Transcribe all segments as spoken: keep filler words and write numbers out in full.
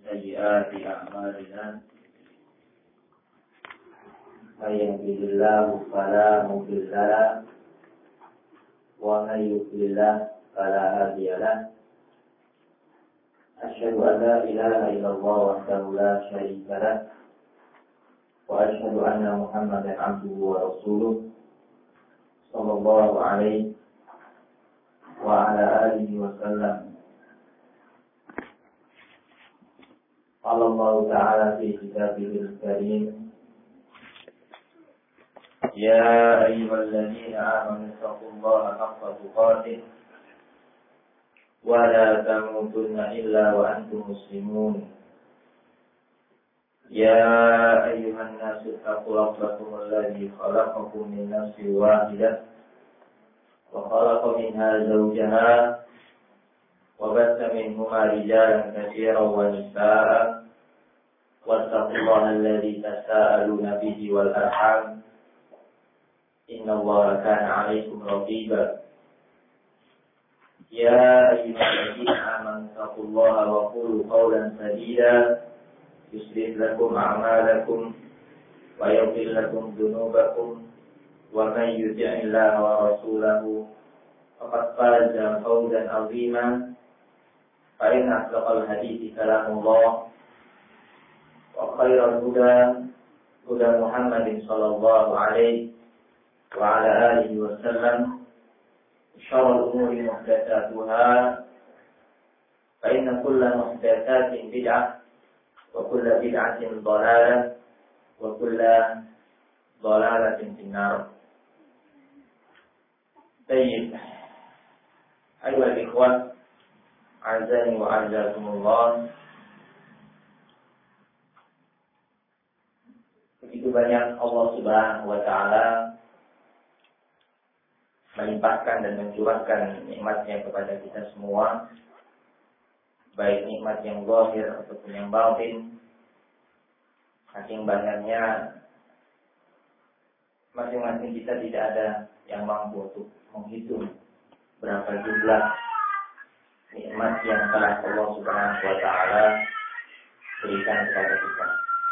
سيئات أعمالنا من يهده الله فلا مضل له ومن يضلل فلا هادي له أشهد أن لا إله إلا الله وحده لا شريك له وأشهد أن محمدا عبده ورسوله صلى الله عليه وعلى آله وسلم. قال الله تعالى في كتابه الكريم: يا أيها الذين آمنوا اتقوا الله حق تقاته ولا تموتن إلا وأنتم مسلمون. يا أيها الناس اتقوا ربكم الذي خلقكم من نفس واحدة وخلق منها زوجها وبث منهما رجالا كثيرا ونساء واتقوا الله الذي تساءلون به والأرحام إن الله كان عليكم رقيبا. يا أيها الذين آمنوا اتقوا الله وقولوا قولا سديدا يصلح لكم أعمالكم ويغفر لكم ذنوبكم ومن يطع الله ورسوله فقد فاز فوزا عظيما. فإن أصدق الحديث كلام الله وخير الهدى هدى محمد صلى الله عليه وعلى آله وسلم. شر الأمور محدثاتها فإن كل محدثات بدعة وكل بدعة ضلالة وكل ضلالة في النار. طيب أيها الإخوة أعزائي وأعزكم الله, begitu banyak Allah Subhanahu wa Ta'ala melimpahkan dan mencurahkan nikmatnya kepada kita semua, baik nikmat yang zahir ataupun yang batin. Saking banyaknya, masing-masing kita tidak ada yang mampu untuk menghitung berapa jumlah nikmat yang telah Allah Subhanahu wa Ta'ala berikan kepada kita.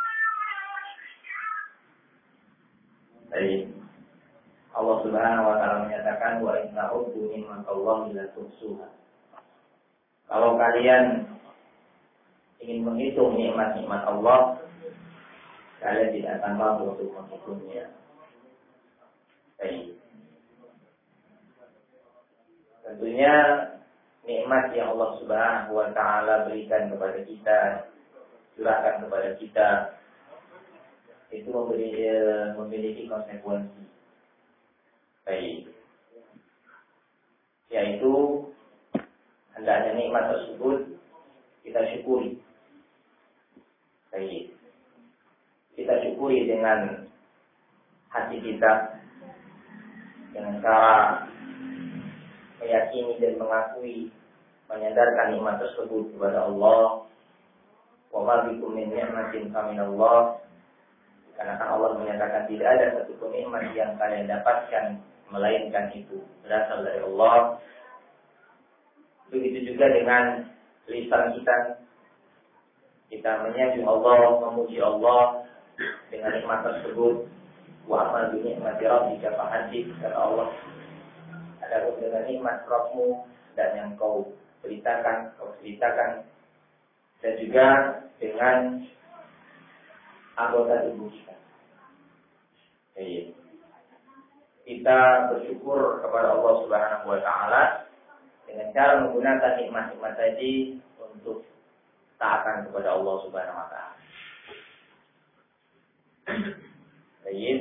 Baik, Allah Subhanahu wa Ta'ala menyatakan, wa inna uddu ni'matallahi la tuhsuha. Kalau kalian ingin menghitung nikmat-nikmat Allah, kalian tidak akan mampu untuk menghitungnya. Baik. Tentunya nikmat yang Allah Subhanahu wa Ta'ala berikan kepada kita, curahkan kepada kita, itu memiliki, memiliki konsekuensi. Baik. Yaitu hendaknya nikmat tersebut kita syukuri. Baik. Kita syukuri dengan hati kita, dengan cara meyakini dan mengakui, menyadarkan nikmat tersebut kepada Allah. Wa ma bikum min ni'matin faminallah. Karena kan Allah menyatakan tidak ada satupun nikmat yang kalian dapatkan melainkan itu berasal dari Allah. Begitu juga dengan lisan kita, kita menyanjung Allah, memuji Allah dengan nikmat tersebut. Wa amma bi ni'mati rabbika fahaddits, kata Allah. Adapun dengan nikmat Rabbmu dan yang kau beritakan, kau ceritakan. Dan juga dengan anggota tubuh kita. Jadi, kita bersyukur kepada Allah Subhanahu wa Ta'ala dengan cara menggunakan nikmat-nikmat tadi untuk taatan kepada Allah Subhanahu wa Ta'ala. Baik.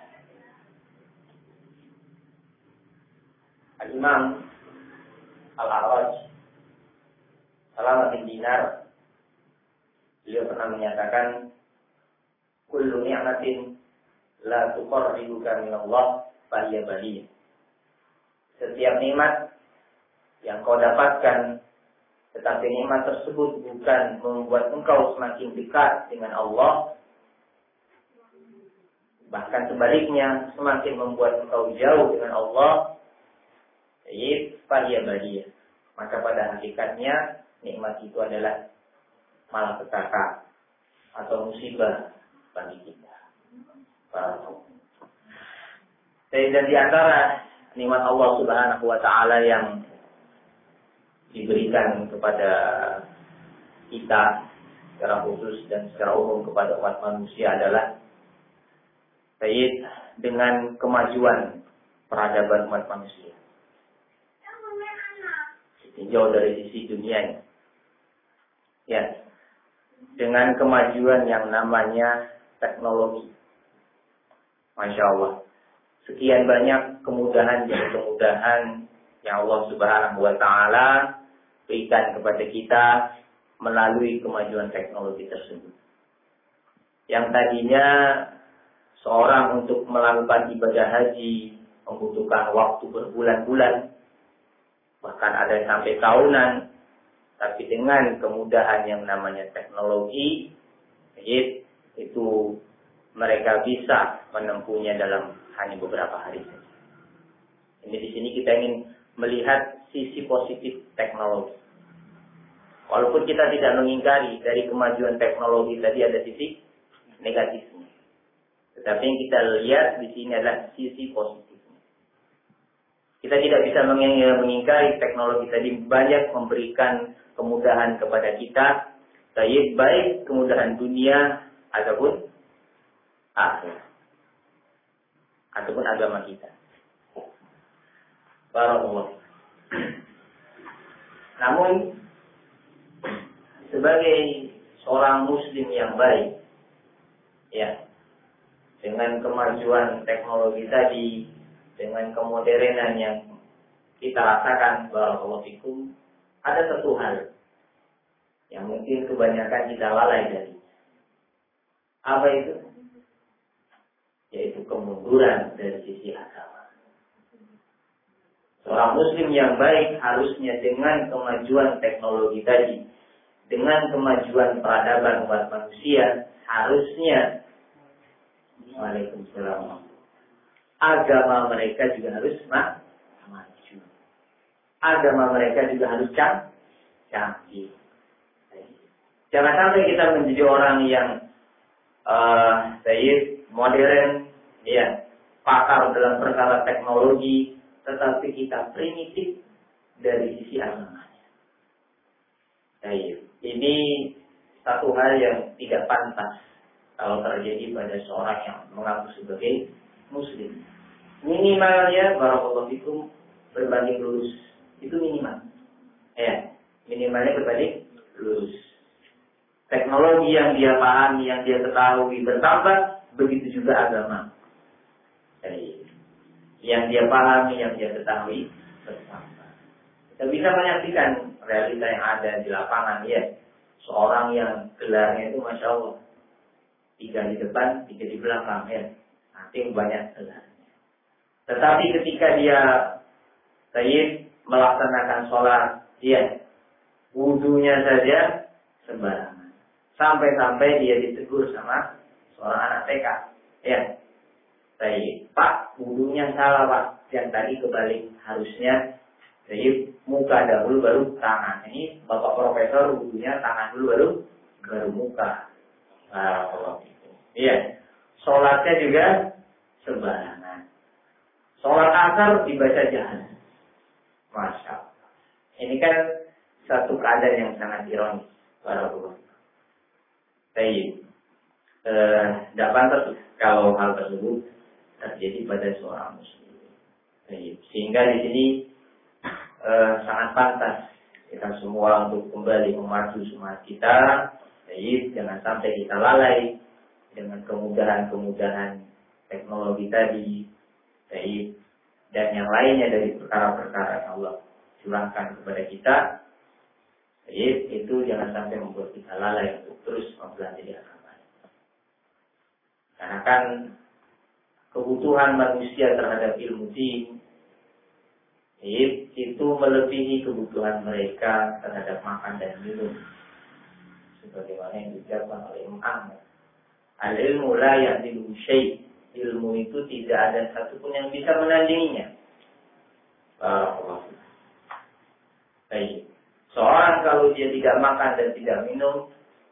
Al-Imam Al-A'raj Salamah bin Dinar, beliau pernah menyatakan, kullu ni'matin la tuqarribuka min Allah fa hiya baliyah. Setiap nikmat yang kau dapatkan, tetapi nikmat tersebut bukan membuat engkau semakin dekat dengan Allah, bahkan sebaliknya semakin membuat engkau jauh dengan Allah, yaitu fa hiya baliyah. Maka pada hakikatnya nikmat itu adalah malapetaka atau musibah bagi kita. Dan di antara nikmat Allah Subhanahu wa taala yang diberikan kepada kita secara khusus dan secara umum kepada umat manusia adalah kait dengan kemajuan peradaban umat manusia. Tinjau dari sisi dunianya. Ya. Dengan kemajuan yang namanya teknologi. Masya Allah. Sekian banyak kemudahan dan kemudahan yang Allah Subhanahu wa taala berikan kepada kita melalui kemajuan teknologi tersebut. Yang tadinya seorang untuk melakukan ibadah haji membutuhkan waktu berbulan-bulan, bahkan ada yang sampai tahunan, tapi dengan kemudahan yang namanya teknologi, itu mereka bisa menempuhnya dalam hanya beberapa hari saja. Ini di sini kita ingin melihat sisi positif teknologi. Walaupun kita tidak mengingkari dari kemajuan teknologi tadi ada sisi negatifnya. Tetapi yang kita lihat di sini adalah sisi positifnya. Kita tidak bisa mengingkari teknologi tadi banyak memberikan kemudahan kepada kita, baik baik kemudahan dunia ataupun akhir, ataupun agama kita. Barakallahu. Namun sebagai seorang muslim yang baik, ya, dengan kemajuan teknologi tadi, dengan kemodernan yang kita rasakan, barakallahu fikum, ada satu hal yang mungkin kebanyakan kita lalai dari. Apa itu? Yaitu kemunduran dari sisi agama. Seorang muslim yang baik harusnya dengan kemajuan teknologi tadi, dengan kemajuan peradaban umat manusia, harusnya Waalaikumsalam, agama mereka juga harus maju. Agama mereka juga harus canggih. Jangan sampai kita menjadi orang yang uh, modern, ya, pakar dalam perkara teknologi, tetapi kita primitif dari sisi agamanya. Baik. Ini satu hal yang tidak pantas kalau terjadi pada seorang yang mengaku sebagai muslim. Minimalnya barakallahu fikum berbanding lurus. Itu minimal. Ya, minimalnya berbanding lurus. Teknologi yang dia pahami, yang dia ketahui bertambah, begitu juga agama. Baik. Yang dia pahami, yang dia ketahui bertambah. Kita bisa menyaksikan realita yang ada di lapangan, ya. Seorang yang gelarnya itu Masya Allah, tiga di depan, tiga di belakang, ya. Nanti banyak gelarnya. Tetapi ketika dia tayyib melaksanakan sholat, ya, wudunya saja sembarangan. Sampai-sampai dia ditegur sama seorang anak T K, ya. Tayyib, Pak, wudunya salah, Pak. Yang tadi kebalik, harusnya tayyib muka dahulu baru tangan. Ini Bapak Profesor wudunya tangan dulu baru baru muka. Nah, kalau itu. Iya. Sholatnya juga sembarangan. Sholat asar dibaca jahat. Masya Allah. Ini kan satu keadaan yang sangat ironis. Barakallahu. Baik. Eh, tidak pantas kalau hal tersebut terjadi pada seorang muslim. Baik. Sehingga di sini eh, sangat pantas kita semua untuk kembali memaju semangat kita. Baik. Jangan sampai kita lalai dengan kemudahan-kemudahan teknologi tadi. Baik. Dan yang lainnya dari perkara-perkara yang Allah curahkan kepada kita. Baik, itu jangan sampai membuat kita lalai untuk terus mempelajari agama. Karena kan kebutuhan manusia terhadap ilmu din itu melebihi kebutuhan mereka terhadap makan dan minum. Sebagaimana yang diucapkan oleh Imam Ahmad. Al-ilmu la ya'dilu syai'. Ilmu itu tidak ada satupun yang bisa menandinginya. Barakallahu. Baik. Seorang kalau dia tidak makan dan tidak minum,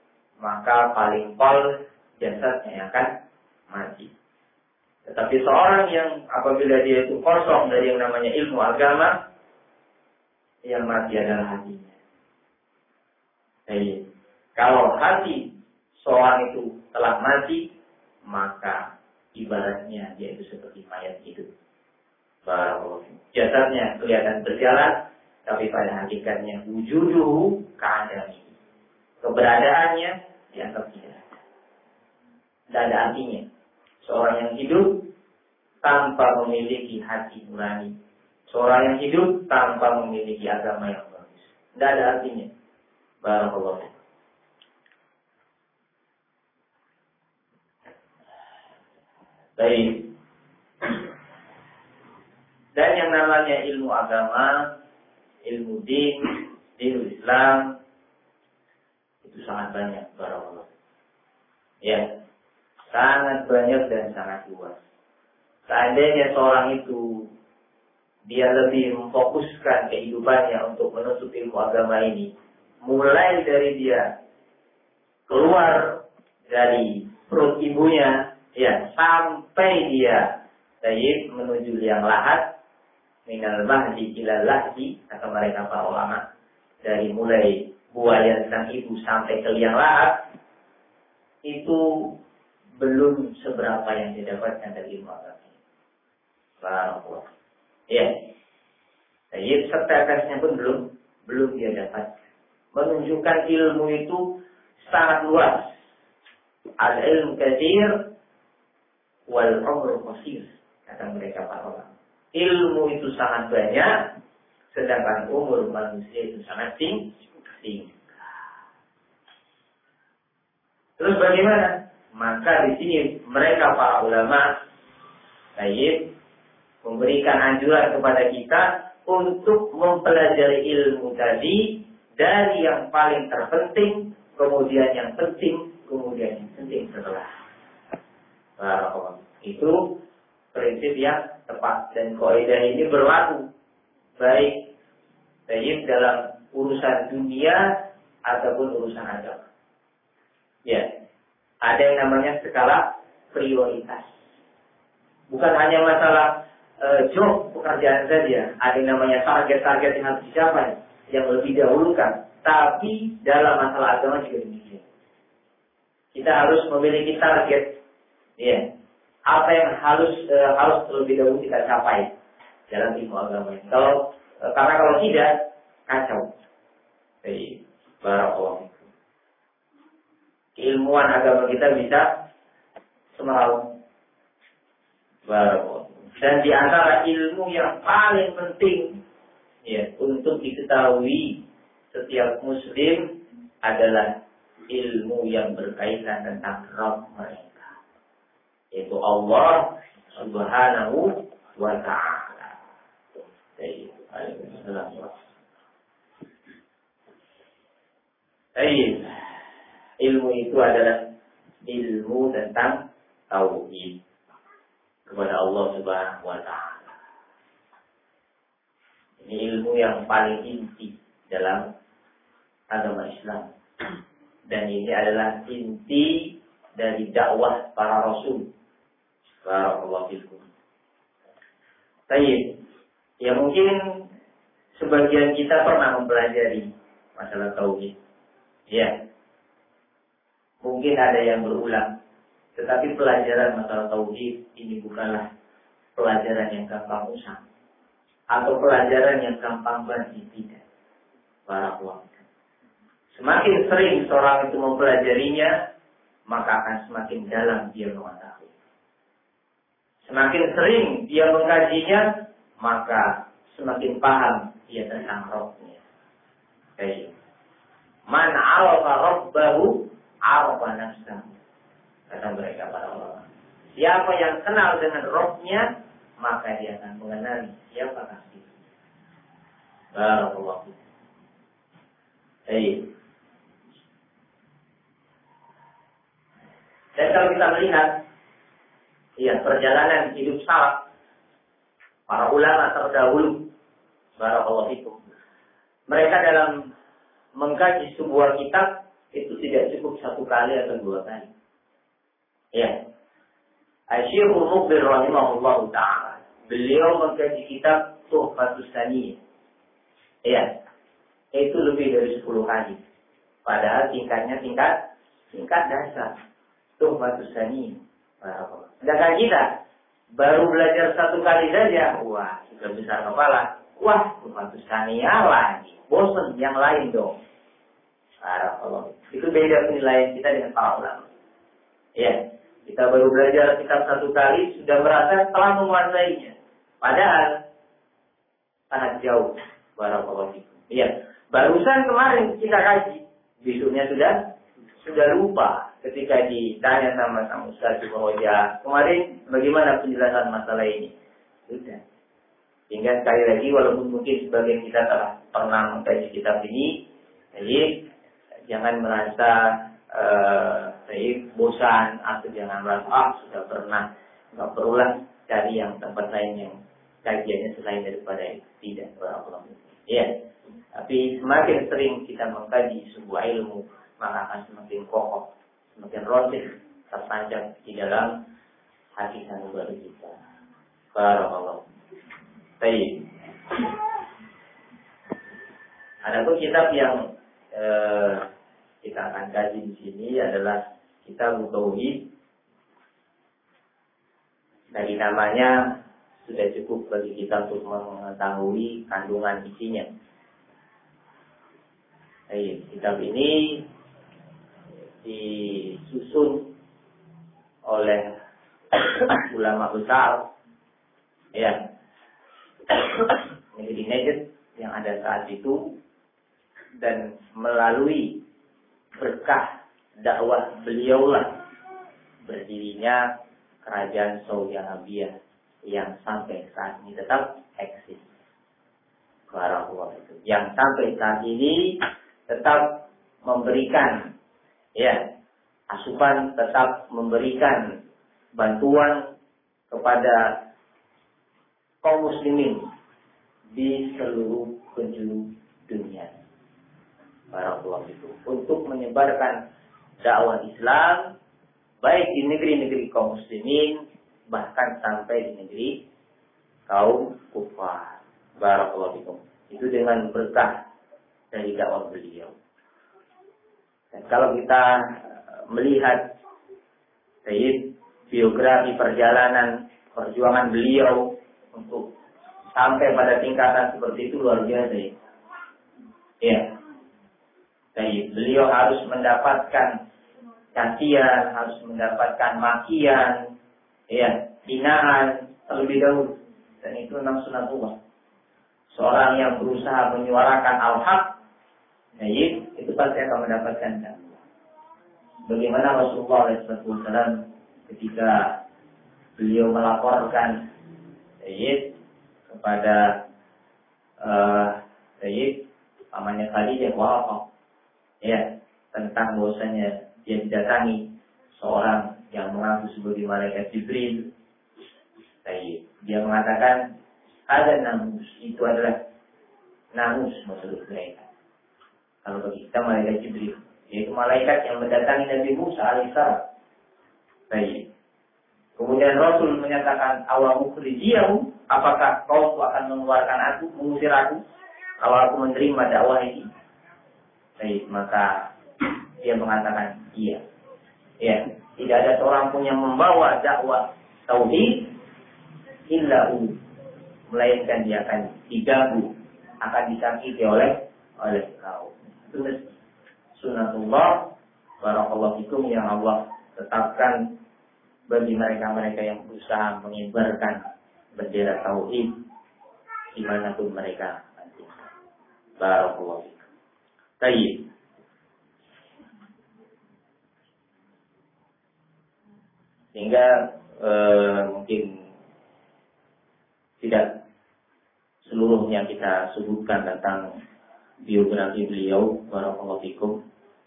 maka paling pol jasadnya akan mati. Tetapi seorang yang apabila dia itu kosong dari yang namanya ilmu agama, yang mati adalah hatinya. Jadi, kalau hati seorang itu telah mati, maka ibaratnya dia itu seperti mayat hidup. Bahwa jasadnya kelihatan berjalan, tapi pada hakikatnya wujuduhu ka'adami. Keberadaannya dianggap tidak ada. Tidak ada artinya. Seorang yang hidup tanpa memiliki hati nurani. Seorang yang hidup tanpa memiliki agama yang bagus. Tidak ada artinya. Barakallahu. Baik. Dan yang namanya ilmu agama, ilmu din, ilmu Islam, itu sangat banyak. Barakallahu. Ya. Sangat banyak dan sangat luas. Seandainya seorang itu dia lebih memfokuskan kehidupannya untuk menuntut ilmu agama ini, mulai dari dia keluar dari perut ibunya, ya sampai dia tayyib menuju liang lahat, minal mahdi ilal lahdi, kata mereka para ulama, dari mulai buayan sang ibu sampai ke liang lahat, itu belum seberapa yang didapatkan dari ilmu agama. Barakallahu. Ya. Jadi setetesnya pun belum belum dia dapat. Menunjukkan ilmu itu sangat luas. Al ilmu katsir wal umru qasir, kata mereka para ulama. Ilmu itu sangat banyak, sedangkan umur manusia itu sangat singkat. Terus bagaimana? Maka di sini mereka para ulama baik memberikan anjuran kepada kita untuk mempelajari ilmu tadi dari yang paling terpenting, kemudian yang penting, kemudian yang penting setelah. Nah, itu prinsip yang tepat dan kaidah ini berlaku baik baik dalam urusan dunia ataupun urusan agama. Ya. Ada yang namanya skala prioritas. Bukan hanya masalah e, job pekerjaan saja. Ada yang namanya target-target yang harus dicapai, yang lebih dahulukan. Tapi dalam masalah agama juga demikian. Kita harus memiliki target. Ya. Apa yang harus e, harus terlebih dahulu kita capai dalam ilmu agama. Kalau e, karena kalau tidak, kacau. Baik, barakallahu. Keilmuan agama kita bisa semerawut. Dan di antara ilmu yang paling penting ya untuk diketahui setiap muslim adalah ilmu yang berkaitan tentang Rabb mereka, yaitu Allah Subhanahu wa ta'ala. Baik. Ilmu itu adalah ilmu tentang tauhid kepada Allah Subhanahu wa ta'ala. Ini ilmu yang paling inti dalam agama Islam. Dan ini adalah inti dari dakwah para rasul. Barakallahu fikum. Baik. Ya mungkin sebagian kita pernah mempelajari masalah tauhid. Ya. Mungkin ada yang berulang, tetapi pelajaran masalah tauhid ini bukanlah pelajaran yang gampang usang atau pelajaran yang gampang bagi, tidak. Barakallahu. Semakin sering seorang itu mempelajarinya, maka akan semakin dalam dia mengetahui. Semakin sering dia mengkajinya, maka semakin paham dia tentang Rabb-nya. Baik. Man 'arafa rabbahu arafa nafsahu, kata mereka para ulama. Siapa yang kenal dengan Rabb-nya, maka dia akan mengenali siapa dirinya. Barakallahu. Baik. Dan kalau kita melihat ya perjalanan hidup salaf para ulama terdahulu, barakallahu fikum, mereka dalam mengkaji sebuah kitab itu tidak cukup satu kali atau dua kali. Ya. Asy-Syaikh Muqbil rahimahullahu taala, beliau mengkaji kitab Tuhfatus Saniyah. Ya. Itu lebih dari sepuluh kali. Padahal tingkatnya tingkat tingkat dasar. Tuhfatus Saniyah. Sedangkan kita baru belajar satu kali saja, wah, sudah besar kepala. Wah, Tuhfatus Saniyah lagi. Bosan yang lain dong. Barakallahu. Itu beda penilaian kita dengan para ulama. Ya. Kita baru belajar kitab satu kali, sudah merasa telah menguasainya. Padahal sangat jauh. Barakallahu fikum. Iya. Barusan kemarin kita kaji, besoknya sudah sudah lupa ketika ditanya sama sang Ustaz Roja, kemarin bagaimana penjelasan masalah ini? Sudah. Sehingga sekali lagi, walaupun mungkin sebagian kita telah pernah mengkaji kitab ini, jadi jangan merasa Uh, saya bosan atau jangan merasa ah sudah pernah, nggak perulah cari yang tempat lain yang kajiannya selain daripada itu. Tidak, barakallahu. Ya, tapi semakin sering kita mengkaji sebuah ilmu, maka akan semakin kokoh, semakin rosih tertancap di dalam hati sanubari kita. Barakallahu. Baik. Adapun kitab yang uh, kita akan kaji di sini adalah Kitab Tauhid. Dari namanya sudah cukup bagi kita untuk mengetahui kandungan isinya. Baik, kitab ini disusun oleh ulama besar, ya, negeri Najd yang ada saat itu, dan melalui berkah dakwah beliaulah berdirinya kerajaan Saudi Arabia yang sampai saat ini tetap eksis. Barakallahu itu. Yang sampai saat ini tetap memberikan, ya, asupan, tetap memberikan bantuan kepada kaum muslimin di seluruh penjuru dunia. Barakallahu itu, untuk menyebarkan dakwah Islam baik di negeri-negeri kaum muslimin bahkan sampai di negeri kaum kufar. Barakallahu itu. Itu dengan berkah dari dakwah beliau. Dan kalau kita melihat Sayyid biografi perjalanan perjuangan beliau untuk sampai pada tingkatan seperti itu luar biasa. Ya. Jadi beliau harus mendapatkan cacian, harus mendapatkan makian, ya, hinaan terlebih dahulu. Dan itu enam sunatullah. Seorang yang berusaha menyuarakan al-haq, jadi itu pasti akan mendapatkan cacian. Bagaimana Rasulullah shallallahu alaihi wasallam ketika beliau melaporkan Sayyid kepada uh, Sayyid pamannya Khadijah wafat, ya, tentang bahwasanya dia didatangi seorang yang mengaku sebagai malaikat Jibril. Baik, dia mengatakan ada namus, itu adalah namus maksud mereka. Kalau bagi kita malaikat Jibril, yaitu malaikat yang mendatangi Nabi Musa alaihissalam. Baik. Kemudian Rasul menyatakan, awal mukhrijiyahu, apakah kau akan mengeluarkan aku, mengusir aku kalau aku menerima dakwah ini? Baik, maka dia mengatakan iya. Ya, tidak ada seorang pun yang membawa dakwah tauhid illa hu, melainkan dia akan diganggu, akan disakiti oleh oleh kaum. Itu sunatullah barakallahu fikum yang Allah tetapkan bagi mereka-mereka yang berusaha mengibarkan bendera tauhid dimanapun mereka nanti. Barakallahu fikum. Baik. Sehingga eh, mungkin tidak seluruhnya kita sebutkan tentang biografi beliau, barakallahu fikum.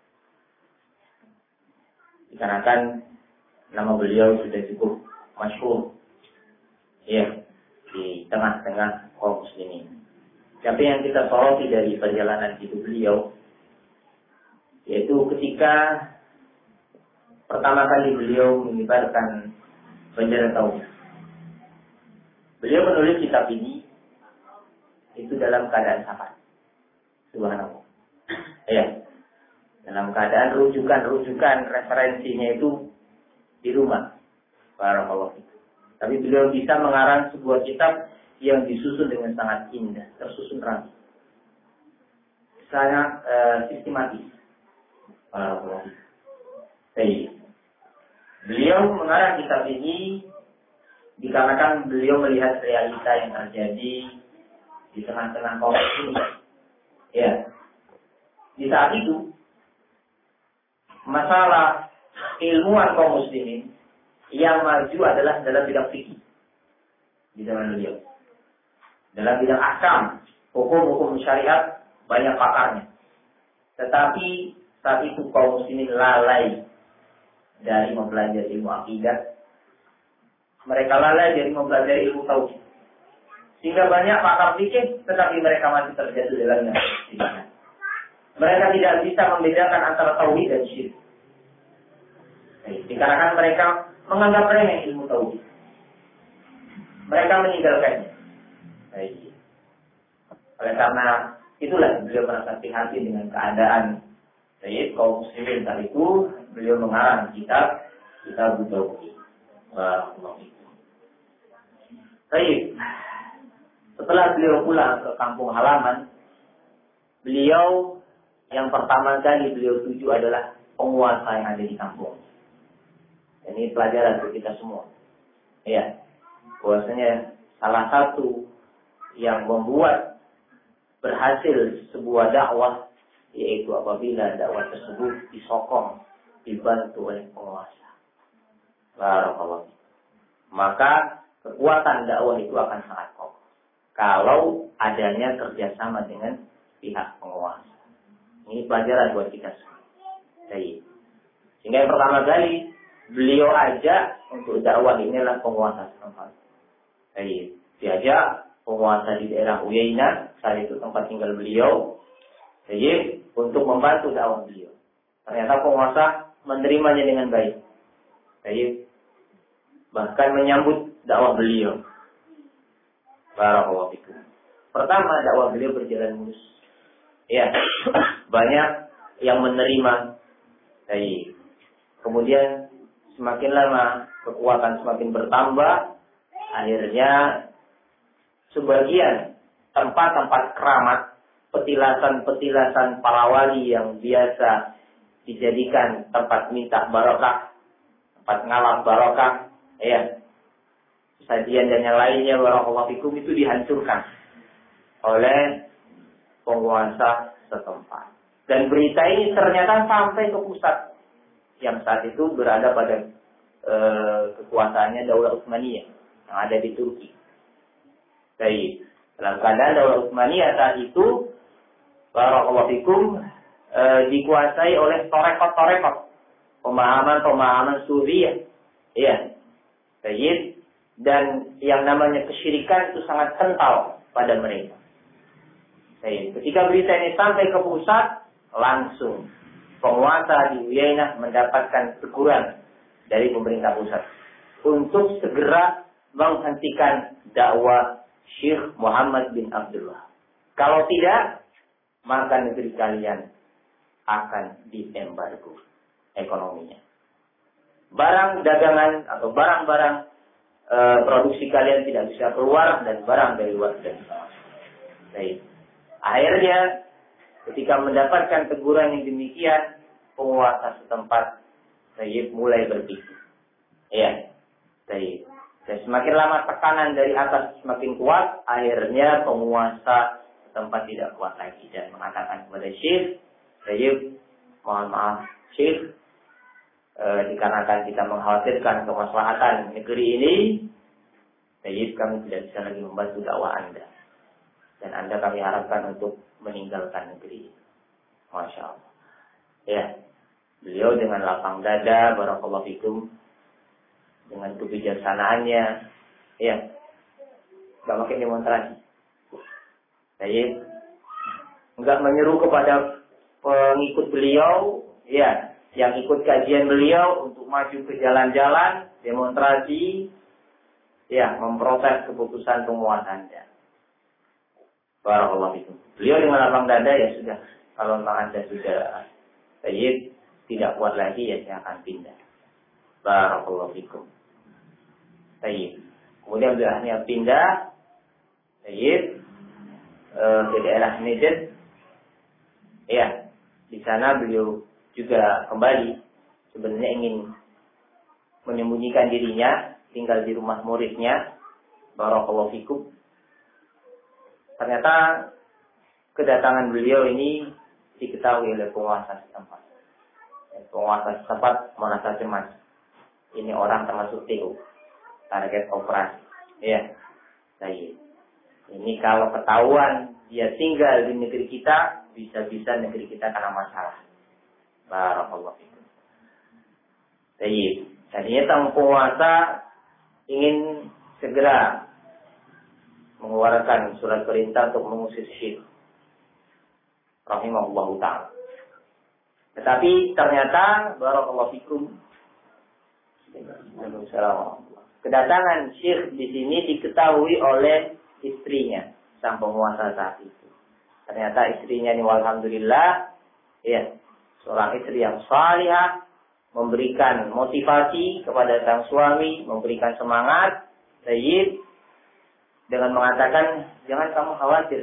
Dikarenakan nama beliau sudah cukup masyhur, ya, di tengah-tengah kaum muslimin. Tapi yang kita soroti dari perjalanan hidup beliau, yaitu ketika pertama kali beliau mengibarkan bendera tauhid. Beliau menulis kitab ini itu dalam keadaan safar. Subhanallah. Ya. Dalam keadaan rujukan-rujukan referensinya itu di rumah. Barakallahu fikum. Tapi beliau bisa mengarang sebuah kitab yang disusun dengan sangat indah, tersusun rapi. Sangat uh, sistematis. Barakallahu fikum. Baik. Beliau mengarang kitab ini dikarenakan beliau melihat realita yang terjadi di tengah-tengah kaum ini. Ya. Di saat itu, masalah ilmuwan kaum muslimin yang maju adalah dalam bidang fikih di zaman beliau. Dalam bidang ahkam, hukum-hukum syariat banyak pakarnya. Tetapi saat itu kaum muslimin lalai dari mempelajari ilmu akidah. Mereka lalai dari mempelajari ilmu tauhid. Sehingga banyak pakar fikih, tetapi mereka masih terjatuh dalamnya. Mereka tidak bisa membedakan antara tauhid dan syirik. Dikarenakan mereka menganggap remeh ilmu tauhid. Mereka meninggalkannya. Oleh karena itulah beliau merasa prihatin dengan keadaan Sayyid kaum muslimin saat itu. Beliau mengarang kitab kitab tauhid. Baik. Setelah beliau pulang ke kampung halaman, beliau yang pertama kali beliau tuju adalah penguasa yang ada di kampung. Ini pelajaran untuk kita semua. Ya, bahwasanya salah satu yang membuat berhasil sebuah dakwah yaitu apabila dakwah tersebut disokong, dibantu oleh penguasa. Barakallahu. Maka kekuatan dakwah itu akan sangat kokoh kalau adanya kerjasama dengan pihak penguasa. Ini pelajaran buat kita semua. Jadi, sehingga yang pertama kali beliau ajak untuk dakwah inilah penguasa setempat. Jadi, diajak penguasa di daerah Uyainah, saat itu tempat tinggal beliau. Jadi, untuk membantu dakwah beliau. Ternyata penguasa menerimanya dengan baik. Jadi, bahkan menyambut dakwah beliau. Barakallahu fikum. Pertama, dakwah beliau berjalan mulus. Ya, banyak yang menerima. Baik. Kemudian semakin lama kekuatan semakin bertambah. Akhirnya sebagian tempat-tempat keramat, petilasan-petilasan para wali yang biasa dijadikan tempat minta barokah, tempat ngalap barokah, ya, sajian dan yang lainnya barakallahu fikum itu dihancurkan oleh penguasa setempat. Dan berita ini ternyata sampai ke pusat yang saat itu berada pada e, kekuasaannya Daulah Utsmaniyah yang ada di Turki. Baik, dalam keadaan Daulah Utsmaniyah saat itu barakallahu fikum e, dikuasai oleh torekot-torekot, pemahaman-pemahaman Sufiyah. Iya. Baik. Dan yang namanya kesyirikan itu sangat kental pada mereka. Baik. Ketika berita ini sampai ke pusat, langsung penguasa di Uyainah mendapatkan teguran dari pemerintah pusat untuk segera menghentikan dakwah Syekh Muhammad bin Abdullah. Kalau tidak, maka negeri kalian akan diembargo ekonominya. Barang dagangan atau barang-barang e, produksi kalian tidak bisa keluar dan barang dari luar tidak bisa masuk. Baik. Akhirnya ketika mendapatkan teguran yang demikian, penguasa setempat Tayyib mulai berpikir. Iya. Tayyib. Dan semakin lama tekanan dari atas semakin kuat, akhirnya penguasa setempat tidak kuat lagi dan mengatakan kepada Syekh, Tayyib, mohon maaf Syekh, e, dikarenakan kita mengkhawatirkan kemaslahatan negeri ini, Tayyib, kami tidak bisa lagi membantu dakwah Anda. Dan Anda kami harapkan untuk meninggalkan negeri ini. Masya Allah. Ya, beliau dengan lapang dada, barakallahu fikum, dengan kebijaksanaannya, ya, nggak makin demonstrasi. Tayyib, nggak menyeru kepada pengikut beliau, ya, yang ikut kajian beliau untuk maju ke jalan-jalan, demonstrasi, ya, memprotes keputusan penguasanya. Barakallahu fikum. Beliau dengan lapang dada, ya sudah, kalau memang Anda sudah sayyid, tidak kuat lagi, ya saya akan pindah. Barakallahu fikum. Sayyid. Kemudian beliau pindah, sayyid, uh, ke daerah Najd. Ya, di sana beliau juga kembali sebenarnya ingin menyembunyikan dirinya, tinggal di rumah muridnya. Barakallahu fikum. Ternyata kedatangan beliau ini diketahui oleh penguasa setempat. Penguasa setempat merasa cemas. Ini orang termasuk T O, target operasi. Ya, baik. Ini kalau ketahuan dia tinggal di negeri kita, bisa-bisa negeri kita kena masalah. Barakallahu fikum. Baik. Tadinya sang penguasa ingin segera mengeluarkan surat perintah untuk mengusir Syekh rahimahullahu ta'ala. Tetapi ternyata barakallahu fikum, kedatangan Syekh di sini diketahui oleh istrinya, sang penguasa saat itu. Ternyata istrinya ini walhamdulillah, ya, seorang istri yang salihah, memberikan motivasi kepada sang suami, memberikan semangat, sayyid, dengan mengatakan, jangan kamu khawatir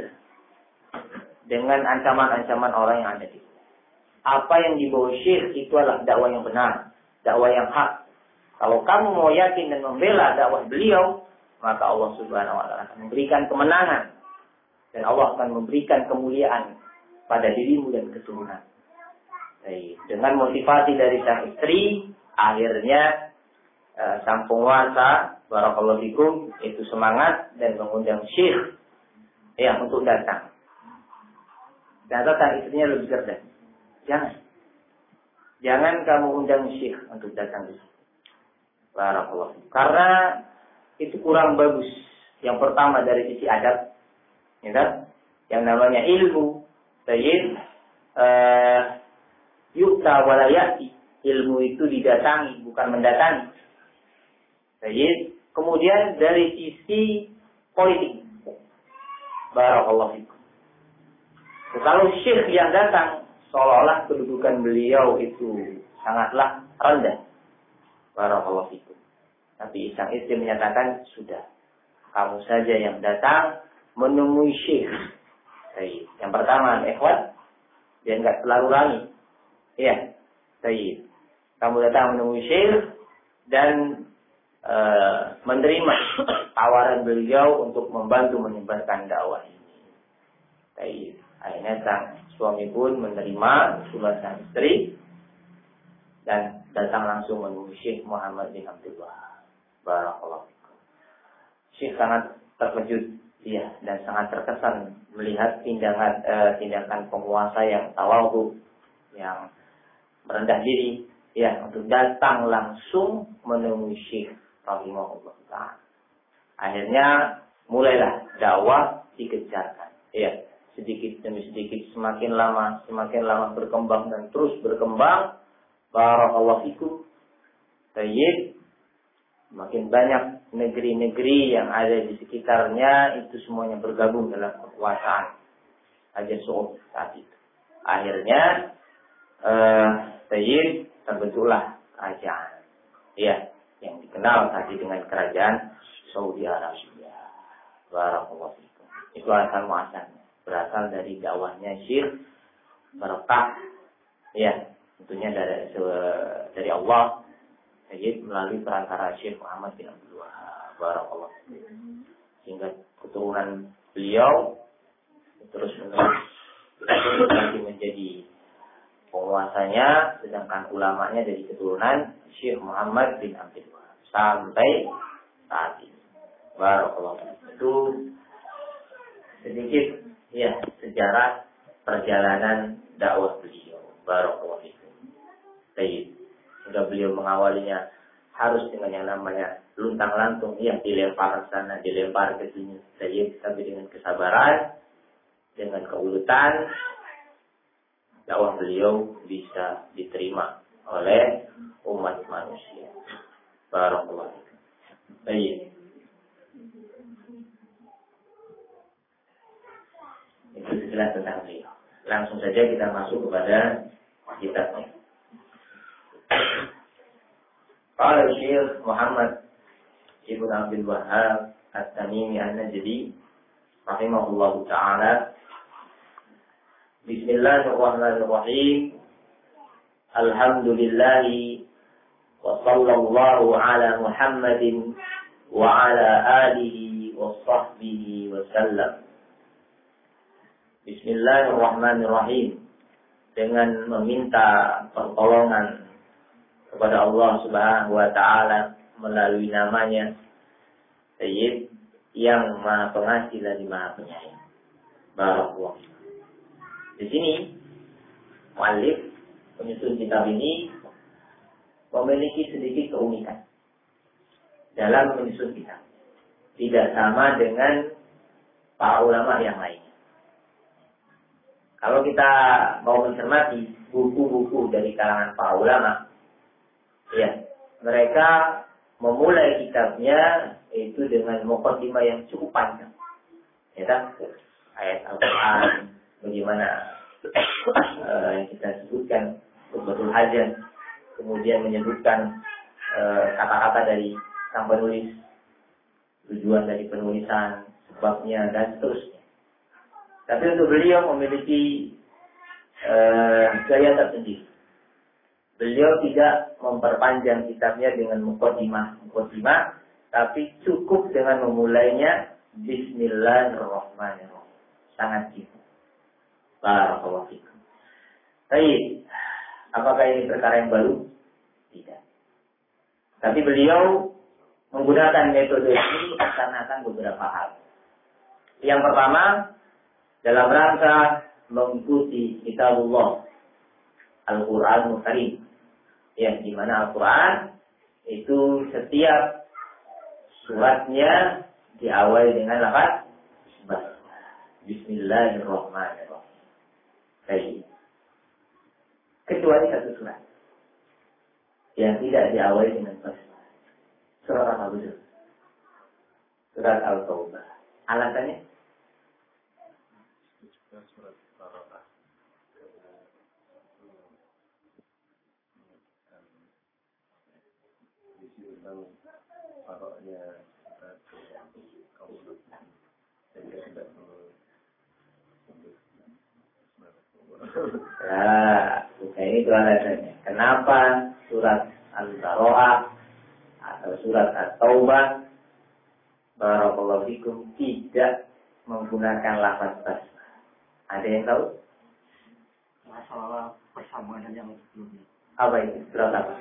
dengan ancaman-ancaman orang yang ada di sini. Apa yang dibawa Syekh itu adalah dakwah yang benar, dakwah yang hak. Kalau kamu mau yakin dan membela dakwah beliau, maka Allah Subhanahu wa taala akan memberikan kemenangan dan Allah akan memberikan kemuliaan pada dirimu dan keturunan. Baik. Dengan motivasi dari sang istri, akhirnya uh, sang penguasa barakallahu fikum itu semangat dan mengundang Syekh ya untuk datang. Ternyata sang istrinya lebih cerdas. Jangan. Jangan kamu undang Syekh untuk datang di sini. Barakallahu fikum. Karena itu kurang bagus. Yang pertama dari sisi adab, ya kan? Yang namanya ilmu, sayyid, uh, yukta walayati, ilmu itu didatangi, bukan mendatangi. Baik. Kemudian dari sisi politik, barakallahu fikum. Kalau Syekh yang datang, seolah-olah kedudukan beliau itu sangatlah rendah. Barakallahu fikum. Tapi sang istri menyatakan, sudah, kamu saja yang datang menemui Syekh. Baik. Yang pertama, ikhwan, dia enggak selalu rami. Ya, baik. Kamu datang menemui Syekh dan e, menerima tawaran beliau untuk membantu menyebarkan dakwah ini. Baik. Akhirnya sang suami pun menerima usulan sang istri dan datang langsung menemui Syekh Muhammad bin Abdullah. Barakallahu fikum. Syekh sangat terkejut, ya, dan sangat terkesan melihat tindakan e, tindakan penguasa yang tawadhu, yang merendah diri, ya, untuk datang langsung menemui Syekh rahimahullah ta'ala. Akhirnya mulailah dakwah dikejarkan, ya, sedikit demi sedikit, semakin lama semakin lama berkembang dan terus berkembang. Barakallahu fikum. Tayyib. Makin banyak negeri-negeri yang ada di sekitarnya itu semuanya bergabung dalam kekuasaan Raja Saud saat itu. Akhirnya Uh, Tayyib terbentuklah kerajaan, ya, yang dikenal tadi dengan kerajaan Saudi Arabia. Barakallahu fikum. Itu asal muasalnya, berasal dari dakwahnya Syekh berkah, ya, tentunya dari dari Allah, Tayyib melalui perantara Syekh Muhammad bin Abdul Wahab. Barakallahu fikum. Sehingga keturunan beliau terus menerus menjadi penguasanya, sedangkan ulamanya dari keturunan Syekh Muhammad bin Abdul Wahab sampai saat ini. Barakallahu fikum. Itu sedikit, ya, sejarah perjalanan dakwah beliau. Barakallahu fikum. Baik. Sehingga beliau mengawalinya harus dengan yang namanya luntang-lantung, ya, dilempar ke sana, dilempar ke sini, baik, tapi dengan kesabaran, dengan keuletan, dakwah beliau bisa diterima oleh umat manusia. Barakallahu fikum. Baik. Itu sekilas tentang beliau. Langsung saja kita masuk kepada kitabnya. Qala Syekh Muhammad Ibn Abdul Wahhab At-Tamimi An-Najdi rahimahullahu ta'ala. Bismillahirrahmanirrahim. Alhamdulillahi wa sallallahu ala Muhammadin wa ala alihi wa sahbihi wa sallam. Bismillahirrahmanirrahim. Dengan meminta pertolongan kepada Allah Subhanahu wa ta'ala melalui namanya Sayyid yang Maha Pengasih lagi Maha Penyayang. Barakallahu. Di sini muallif penyusun kitab ini memiliki sedikit keunikan dalam menyusun kitab. Tidak sama dengan para ulama yang lainnya. Kalau kita mau mencermati buku-buku dari kalangan para ulama, ya, mereka memulai kitabnya itu dengan muqaddimah yang cukup panjang. Ya kan? Ayat Al-Quran, bagaimana uh, yang kita sebutkan betul hajat, kemudian menyebutkan uh, kata-kata dari sang penulis, tujuan dari penulisan, sebabnya, dan seterusnya. Tapi untuk beliau memiliki uh, gaya tersendiri. Beliau tidak memperpanjang kitabnya dengan muqaddimah, muqaddimah, tapi cukup dengan memulainya Bismillahirrahmanirrahim. Sangat simpel. Barakallahu fikum. Baik, apakah ini perkara yang baru? Tidak. Tapi beliau menggunakan metode ini akan beberapa hal. Yang pertama, dalam rangka mengikuti kitabullah Al-Quranul Karim, yang dimana Al-Quran itu setiap suratnya diawali dengan lafaz Bismillahirrahmanirrahim. Baik. Kecuali satu surat yang tidak diawali dengan basmalah. Surat apa itu? Surat Al-Taubah. Alasannya? Surat Al-Taubah. Nah, bukan itu alasannya. Kenapa surat Al-Baro'ah atau surat At-Taubah Barakallahu fikum tidak menggunakan lafaz basmalah? Ada yang tahu? Masalah persamaan yang sebelumnya. Apa itu? Surat apa?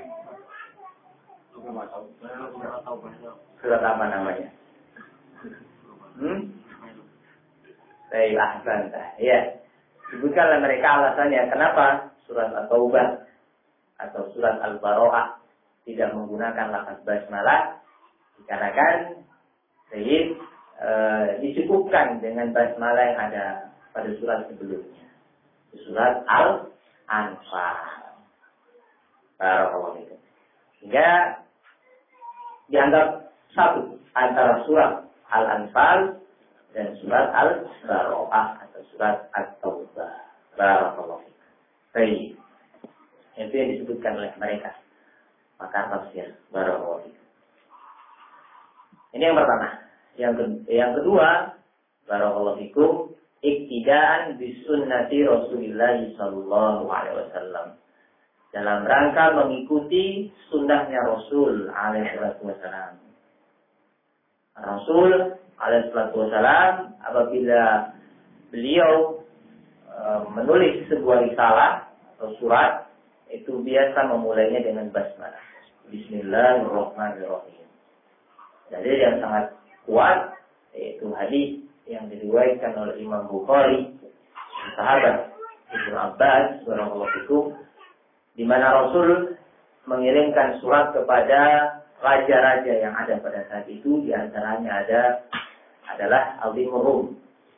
Surat apa namanya? Hmm? Baik, ahsan. Ya. Sebutkanlah mereka alasannya kenapa surat At-Taubah atau surat Al-Baro'ah tidak menggunakan lafaz basmalah. Dikarenakan Sayyid e, disebutkan dengan basmalah yang ada pada surat sebelumnya. Surat Al-Anfal. Barakallahu fikum. Sehingga dianggap satu antara surat Al-Anfal dan surat Al-Baro'ah atau surat At-Taubah. Barakallahu fikum. Baik. Itu yang disebutkan oleh mereka. Maka tafsir. Barakallahu fikum. Ini yang pertama. Yang, ke, yang kedua, barakallahu fikum, iktidaan bisunnati Rasulullah sallallahu alaihi wasallam. Dalam rangka mengikuti sunnahnya Rasul alaihi wasallam. Rasul alaihi wasallam apabila beliau e, menulis sebuah risalah atau surat, itu biasa memulainya dengan basmalah. Bismillahirrahmanirrahim. Jadi yang sangat kuat yaitu hadis yang diriwayatkan oleh Imam Bukhari, sahabat Ibnu Abbas radhiyallahu anhu, di mana Rasul mengirimkan surat kepada raja-raja yang ada pada saat itu. Di antaranya ada adalah Azimur Rum,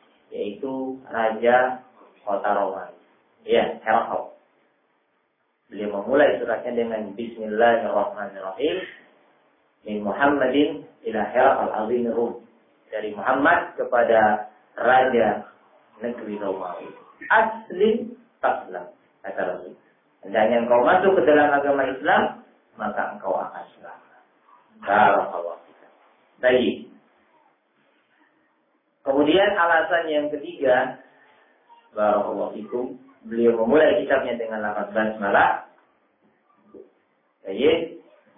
yaitu raja kota Roma, ya, Herakl. Beliau memulai suratnya dengan Bismillahirrahmanirrahim. Min Muhammadin ila Hiraqal Azim Rum. Dari Muhammad kepada Raja Negeri Romawi. Aslim taslam, kata Rasul. Hendaknya engkau masuk ke dalam agama Islam, maka engkau akan selamat. Barakallahu fiik. Baik. Kemudian alasan yang ketiga, barakallahu fiikum, beliau memulai kitabnya dengan lafaz basmalah. Baik.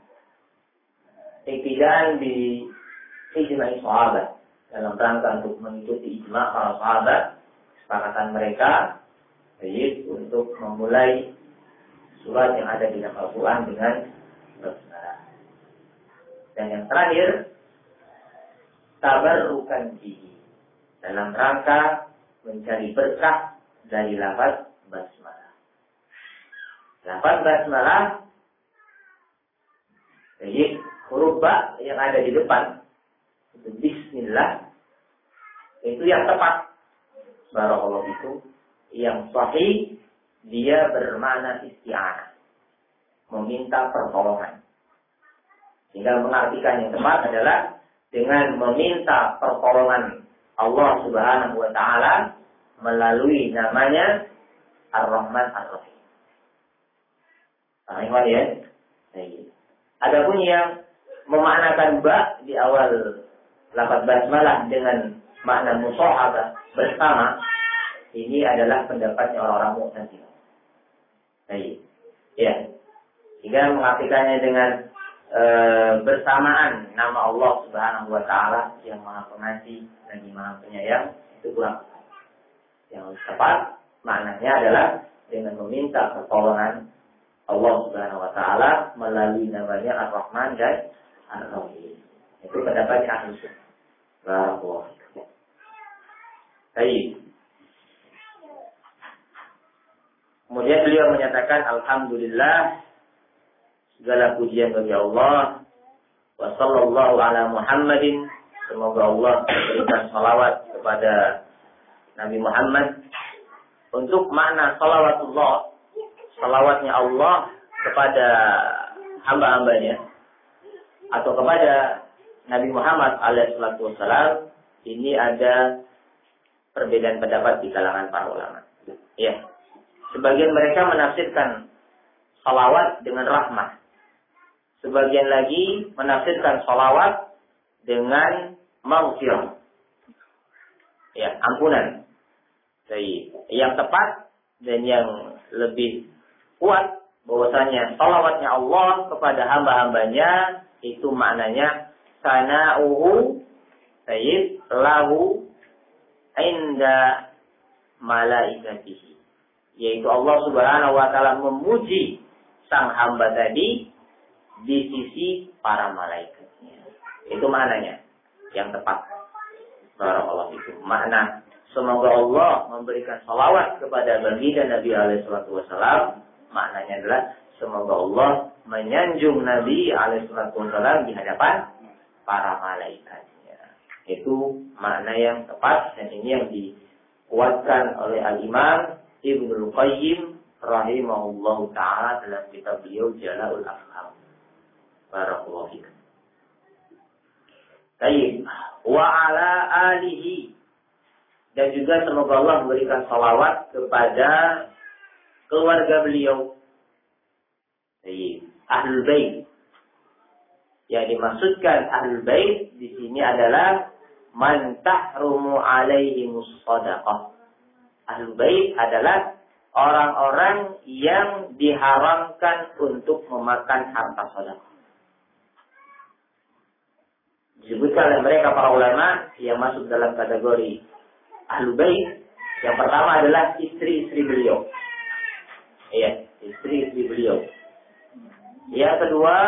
Iktidaan di ijma' sahabat, dalam rangka untuk mengikuti ijma' para sahabat, kesepakatan mereka, baik, untuk memulai surat yang ada di dalam Al-Quran dengan basmalah. Dan yang terakhir, tabarrukan bihi, dalam rangka mencari berkah dari lafaz basmalah. Lafaz basmalah, baik, huruf ba yang ada di depan, itu bismillah, itu yang tepat. Barakallahu itu yang sahih, dia bermakna isti'anah, meminta pertolongan. Sehingga mengartikan yang tepat adalah dengan meminta pertolongan Allah Subhanahu wa taala melalui namanya Ar-Rahman Ar-Rahim. Paham ya? Adapun yang memaknakan ba di awal lafaz basmalah dengan makna musyahabah bersama, ini adalah pendapatnya orang-orang Mu'tazilah. Baik. Ya. Jika mengartikannya dengan e, bersamaan nama Allah Subhanahu wa taala yang Maha Pengasih lagi Maha Penyayang, itu kurang tepat. Yang tepat maknanya adalah dengan meminta pertolongan Allah Subhanahu wa taala melalui namanya Ar-Rahman dan Ar-Rahim. Itu pendapatnya Ahlus Sunnah. Barakallahu fiik. Baik. Kemudian beliau menyatakan alhamdulillah, segala pujian bagi Allah, wa sallallahu ala Muhammadin, semoga Allah memberikan salawat kepada Nabi Muhammad. Untuk makna salawatullah, salawatnya Allah kepada hamba-hambanya atau kepada Nabi Muhammad alaihi wasallam, ini ada perbedaan pendapat di kalangan para ulama. Ya. Sebagian mereka menafsirkan salawat dengan rahmah. Sebagian lagi menafsirkan salawat dengan maghfirah. Ya, ampunan. Jadi, yang tepat dan yang lebih kuat bahwasanya salawatnya Allah kepada hamba-hambanya itu maknanya sana'uhu sayyid lahu inda malaikatihi, yaitu Allah Subhanahu wa taala memuji sang hamba tadi di sisi para malaikatnya. Itu maknanya yang tepat. Barakallahu fikum. Makna semoga Allah memberikan salawat kepada baginda Nabi alaihi wasallam, maknanya adalah semoga Allah menyanjung Nabi alaihi wasallam di hadapan para malaikatnya. Itu makna yang tepat, dan ini yang dikuatkan oleh Al-Imam Ibnul Qayyim rahimahullahu ta'ala dalam kitab beliau Jala'ul Afham. Barakallahu fikum. Baik. Wa ala alihi, dan juga semoga Allah memberikan salawat kepada keluarga beliau. Baik. Ahlul Bait. Yang dimaksudkan Ahlul Bait di sini adalah man tahrumu alaihimus shadaqah. Ahlul Bait adalah orang-orang yang diharamkan untuk memakan harta sedekah. Disebutkan oleh mereka para ulama yang masuk dalam kategori Ahlul Bait. Yang pertama adalah istri-istri beliau. Iya, istri-istri beliau. Yang kedua,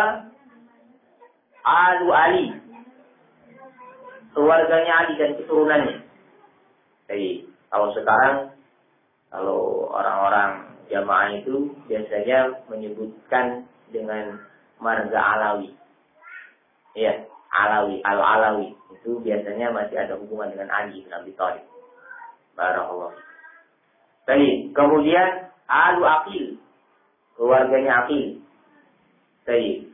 Alu Ali, keluarganya Ali dan keturunannya. Jadi, kalau sekarang, kalau orang-orang jamaah itu biasanya menyebutkan dengan marga Alawi. Iya, Alawi, Al-Alawi. Itu biasanya masih ada hubungan dengan Ali bin Abi Thalib. Barakallahu. Baik, kemudian Alu Aqil, keluarganya Aqil. Baik.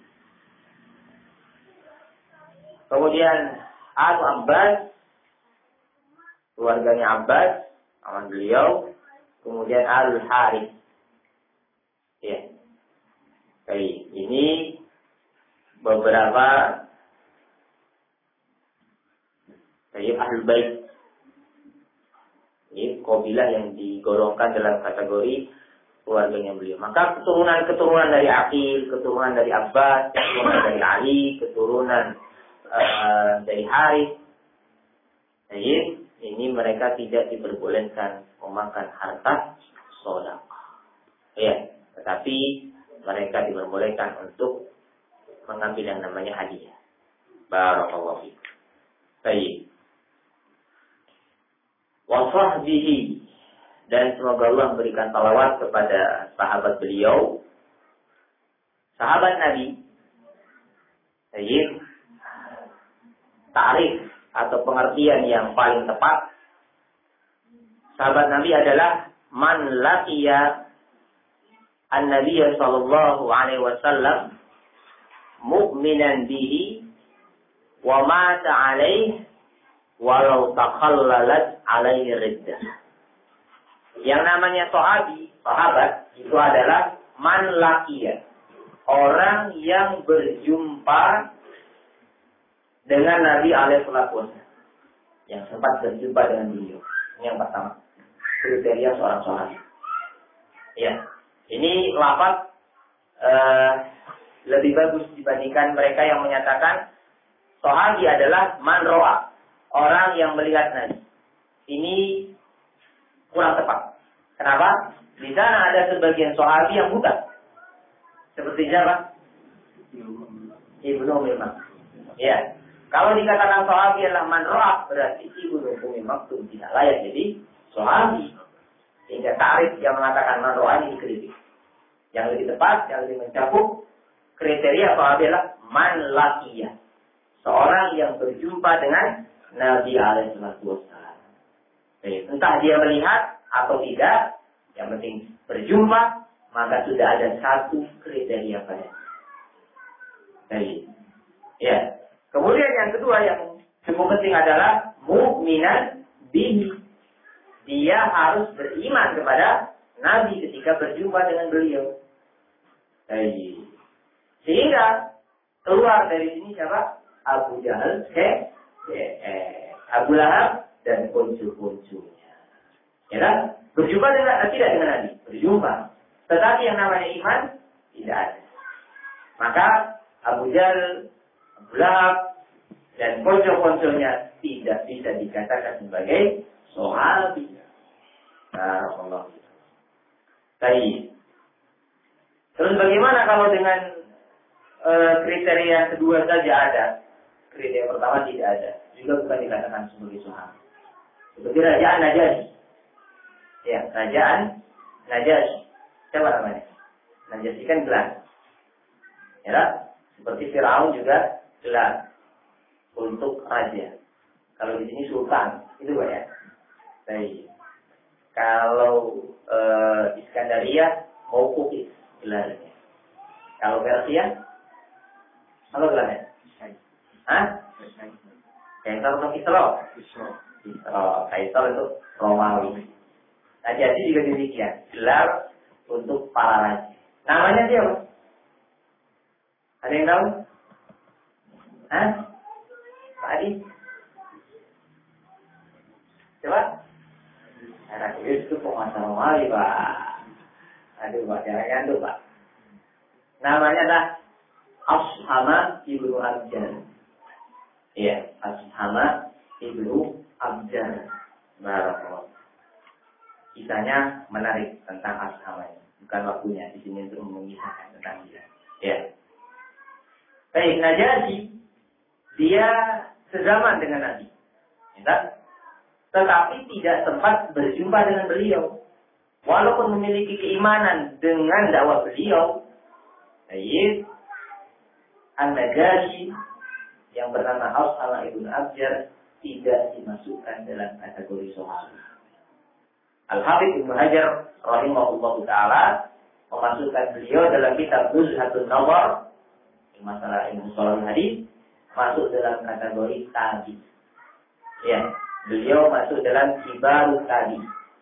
Kemudian Abu Abbas, keluarganya Abbas, aman beliau. Kemudian Al-Harith. Ya. Baik, ini beberapa baik Ahlul Bait. Ini kabilah yang digolongkan dalam kategori keluarganya beliau. Maka keturunan-keturunan dari Aqil, keturunan dari Abbas, keturunan dari Ali, keturunan uh, dari Harith. Baik, ini mereka tidak diperbolehkan memakan harta sedekah. Ya, tetapi mereka diperbolehkan untuk mengambil yang namanya hadiah. Barakallahu fiik. Baik. Wa sahbihi, dan semoga Allah memberikan salawat kepada sahabat beliau, sahabat Nabi. Baik. Ta'rif atau pengertian yang paling tepat, sahabat Nabi adalah man laqiya an-nabiy sallallahu alaihi wasallam mu'minan bihi wa mata alaihi walau takhallalat alaihi riddah. Yang namanya sahabi, sahabat, itu adalah man laqiya, orang yang berjumpa dengan Nabi alaihi wasallam, yang sempat berjumpa dengan beliau. Ini yang pertama, kriteria seorang sahabi. Ya, ini lafaz uh, lebih bagus dibandingkan mereka yang menyatakan sahabi adalah man ro'a, orang yang melihat Nabi. Ini kurang tepat. Kenapa? Di sana ada sebagian sahabi yang buta. Seperti siapa? Ibnu Ummi Maktum. Ya. Kalau dikatakan sahabi adalah man ro'a, berarti Ibnu Ummi Maktum tidak layak jadi sahabi. Sehingga ta'rif yang mengatakan man ro'a ini dikritik. Yang lebih tepat, yang lebih mencakup kriteria sahabi adalah man laqiyah, seorang yang berjumpa dengan Nabi alaihi wasallam. Entah dia melihat atau tidak, yang penting berjumpa, maka sudah ada satu kriteria pada. Baik. Ya. Kemudian yang kedua yang cukup penting adalah mu'minan bihi. Dia harus beriman kepada Nabi ketika berjumpa dengan beliau. Baik. Sehingga keluar dari sini siapa? Abu Jahal, eh, eh, Abu Lahab dan kuncu-kuncunya. Ya kan? Berjumpa dengan tidak dengan Nabi, berjumpa. Tetapi yang namanya iman tidak ada. Maka Abu Jahal, Abu Lahab dan kuncu-kuncunya tidak bisa dikatakan sebagai sahabi. Barakallahu fiik. Baik. Terus bagaimana kalau dengan e, kriteria kedua saja ada, kriteria pertama tidak ada, juga bukan dikatakan sebagai sahabat. Seperti Rajaan Najasyi. Ya, Rajaan Najasyi. Siapa namanya? Najasyi kan gelar. Ya, seperti Firaun juga gelar untuk raja. Kalau di sini sultan, itu Pak ya. Baik. Kalau e, Iskandaria Mauqufis gelarnya. Kalau Persia, apa gelarnya? Hah? Kaisar atau Kisra? Kisra. Kaisar itu Romawi. Najasyi juga demikian, gelar untuk para raja. Namanya siapa? Ada yang tahu? Hah? Pak Adi? Coba? Anak itu penguasa Romawi, Pak. Aduh, Pak, jangan gantung, Pak. Namanya adalah Ashama ibnu Abjar. Iya, Ashama ibnu Abjar. Barakallahu. Kisahnya menarik tentang Ashama ini. Bukan waktunya di sini untuk mengisahkan tentang dia. Ya. Baik, Najasyi dia sezaman dengan Nabi. Ya, tetapi tidak sempat berjumpa dengan beliau. Walaupun memiliki keimanan dengan dakwah beliau, baik, An-Najasyi yang bernama Ashama ibnu Abjar tidak dimasukkan dalam kategori sahabat. Al-Hafidz Ibnu Hajar rahimahullahu taala memasukkan beliau dalam kitab Nuzhatun Nazar, masalah ilmu shalah hadis, masuk dalam kategori tabi. Ya, beliau masuk dalam kibarut tabi.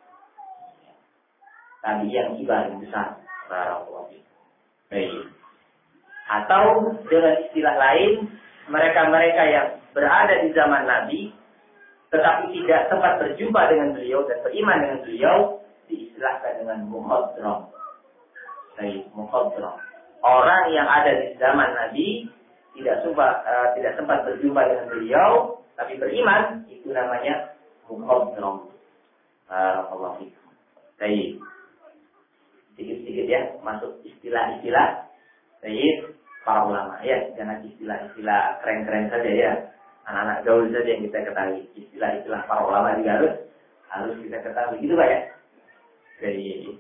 Tabi yang kibar, yang besar. Baik. Atau dengan istilah lain, mereka-mereka yang berada di zaman Nabi, tetapi tidak sempat berjumpa dengan beliau dan beriman dengan beliau, diistilahkan dengan mukhadram. Baik, mukhadram. Orang yang ada di zaman Nabi tidak sempat uh, tidak sempat berjumpa dengan beliau, tapi beriman, itu namanya mukhadram. Barakallahu fikum. Baik. Sedikit-sedikit ya, masuk istilah-istilah. Baik, para ulama ya, jangan istilah-istilah keren-keren saja ya. Anak-anak gaul saja yang kita ketahui. Istilah-istilah para ulama juga harus harus kita ketahui. Gitu Pak ya. Baik.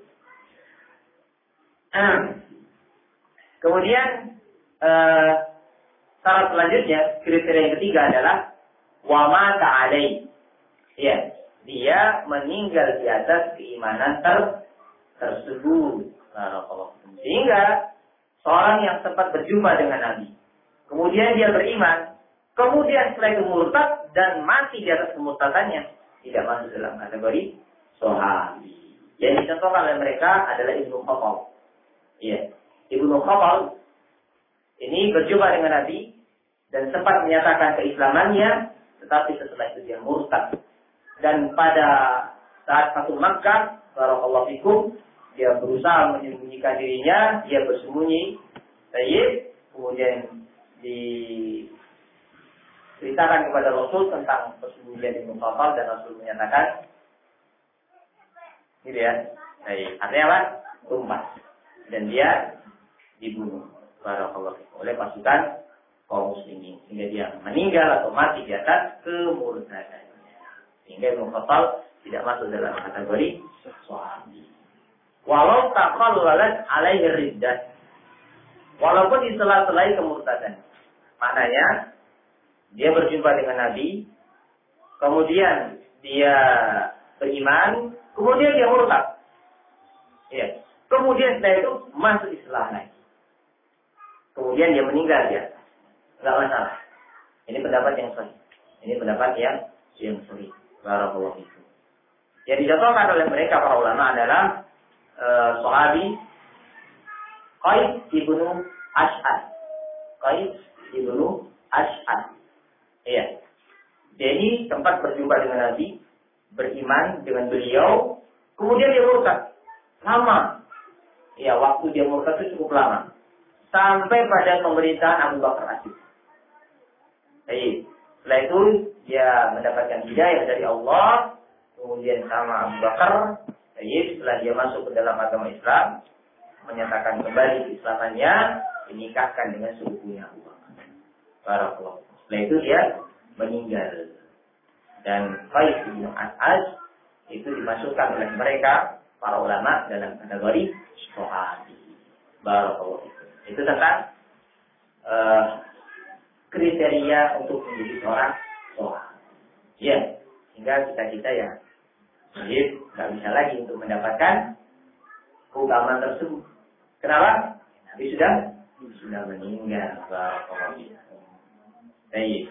Kemudian uh, syarat selanjutnya, kriteria yang ketiga adalah wa mata alai. Ya, dia meninggal di atas keimanan ter tersebut. Sehingga seorang yang sempat berjumpa dengan Nabi, kemudian dia beriman, kemudian setelah itu murtad dan mati di atas kemurtadannya, tidak masuk dalam kategori sahabi. Yang dicontohkan oleh mereka adalah Ibnu Khattab. Iya, Ibnu Khattab ini berjumpa dengan Nabi dan sempat menyatakan keislamannya, tetapi setelah itu dia murtad. Dan pada saat Fath Makkah, barakallahu fikum, dia berusaha menyembunyikan dirinya, dia bersembunyi, baik, kemudian diceritakan kepada Rasul tentang persembunyian Ibnu Khattab dan Rasul menyatakan, gitu ya, baik, artinya apa? Tumbas. Dan dia dibunuh, barakallahu fikum, oleh pasukan kaum muslimin, sehingga dia meninggal atau mati di atas kemurtadannya. Sehingga Ibnu Khattab tidak masuk dalam kategori sahabi. Walau taqallalat alaihi riddah, walaupun di sela-sela kemurtadan. Maknanya dia berjumpa dengan Nabi, kemudian dia beriman, kemudian dia murtad. Ya. Kemudian setelah itu masuk Islam lagi. Kemudian dia meninggal dia. Enggak masalah. Ini pendapat yang sahih. Ini pendapat yang yang sahih. Barakallahu fikum. Yang dicontohkan oleh mereka para ulama adalah Uh, sahabi Qais ibnu Ash'ad. Qais ibnu Ash'ad. Iya. Jadi tempat berjumpa dengan Nabi, beriman dengan beliau, kemudian dia murtad. Lama. Iya, waktu dia murtad itu cukup lama. Sampai pada pemerintahan Abu Bakar As-Siddiq. Baik. Setelah itu dia mendapatkan hidayah dari Allah, kemudian sama Abu Bakar. Jadi setelah dia masuk ke dalam agama Islam, menyatakan kembali keislamannya, dinikahkan dengan sepupunya Abu Bakar. Barakallahu. Setelah itu dia meninggal. Dan Qais bin As'ad itu dimasukkan oleh mereka para ulama dalam kategori sahabi. Barakallahu. Itu tentang uh, kriteria untuk menjadi seorang sahabi. Ya, sehingga kita-kita ya jadi nggak bisa lagi untuk mendapatkan keutamaan tersebut. Kenapa? Nabi sudah sudah meninggal. Baik.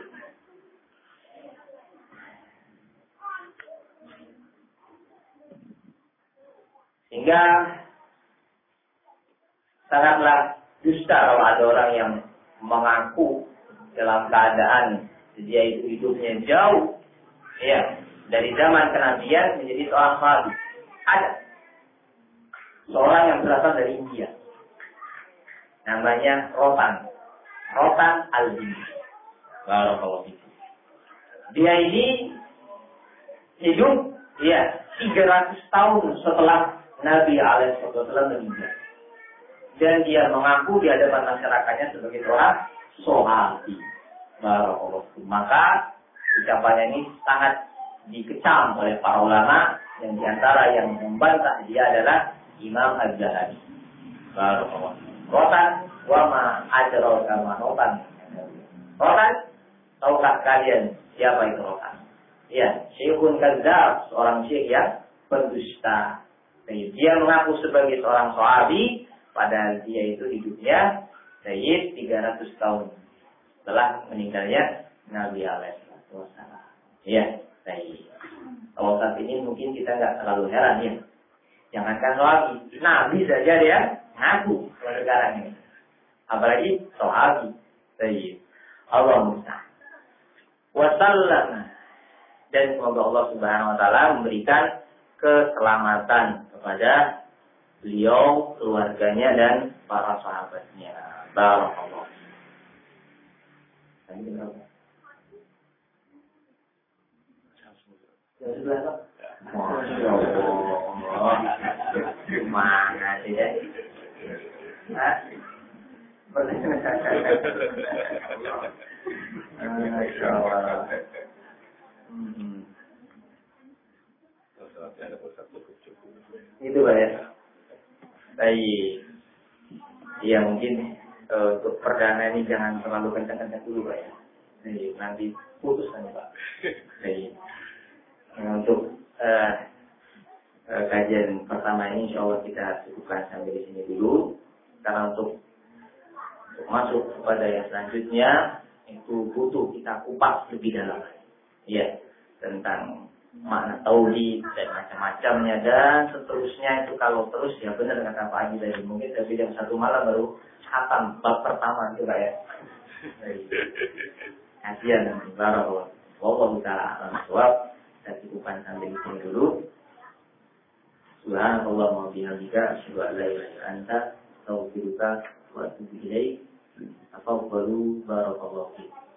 Sehingga sangatlah dusta kalau ada orang yang mengaku dalam keadaan dia itu hidupnya jauh, ya, dari zaman kenabian menjadi seorang sahabi. Ada seorang yang berasal dari India, namanya Rotan, Rotan Al-Hindi. Barakallahu fikum. Dia ini hidup ya tiga ratus tahun setelah Nabi alaihi wasallam meninggal. Dan dia mengaku di hadapan masyarakatnya sebagai seorang sahabi. Barakallahu fikum. Maka ucapannya ini sangat dikecam oleh para ulama, yang diantara yang membantah dia adalah Imam Az-Zahabi. Barakallahu. Rotan wa ma adraka ma rotan. Rotan, tahukah kalian siapa itu Rotan? Ya, Syekhun Kadzdzab, seorang syekh yang pendusta. Dia mengaku sebagai seorang sahabi, Padahal dia itu hidupnya Sayyid tiga ratus tahun setelah meninggalnya Nabi alaihi wasallam. Iya, Sayyid. Kalau saat ini mungkin kita nggak terlalu heran ya. Jangankan sahabi, Nabi saja dia ngaku sekarang ini. Apalagi sahabi Sayyid. Allah musta'an. Wasallam. Dan semoga Allah Subhanahu wa taala memberikan keselamatan kepada beliau, keluarganya dan para sahabatnya. Barakallahu. Tadi berapa? Sudah berapa? Masya Allah. Gimana sih ya? Hah? Masya Allah. Hmm. Itu Pak ya. Baik. Ya mungkin uh, untuk perdana ini jangan terlalu kencang-kencang dulu Pak ya. Baik, nanti putus nanti Pak. Baik. Nah, untuk uh, uh, kajian pertama ini insya Allah kita cukupkan sampai di sini dulu. Karena untuk, untuk masuk kepada yang selanjutnya itu butuh kita kupas lebih dalam. Ya, tentang makna tauhid dan macam-macamnya dan seterusnya itu kalau terus ya benar kata Pak Haji tadi mungkin dari jam satu malam baru khatam bab pertama itu Pak ya. Kasihan nanti barakallahu. Wallahu taala a'lam bishawab. Kita cukupkan sampai di sini dulu. Subhanallah wa bihamdika asyhadu an la ilaha illa anta astaghfiruka wa atubu ilaik. Tafadhalu barakallahu fiik.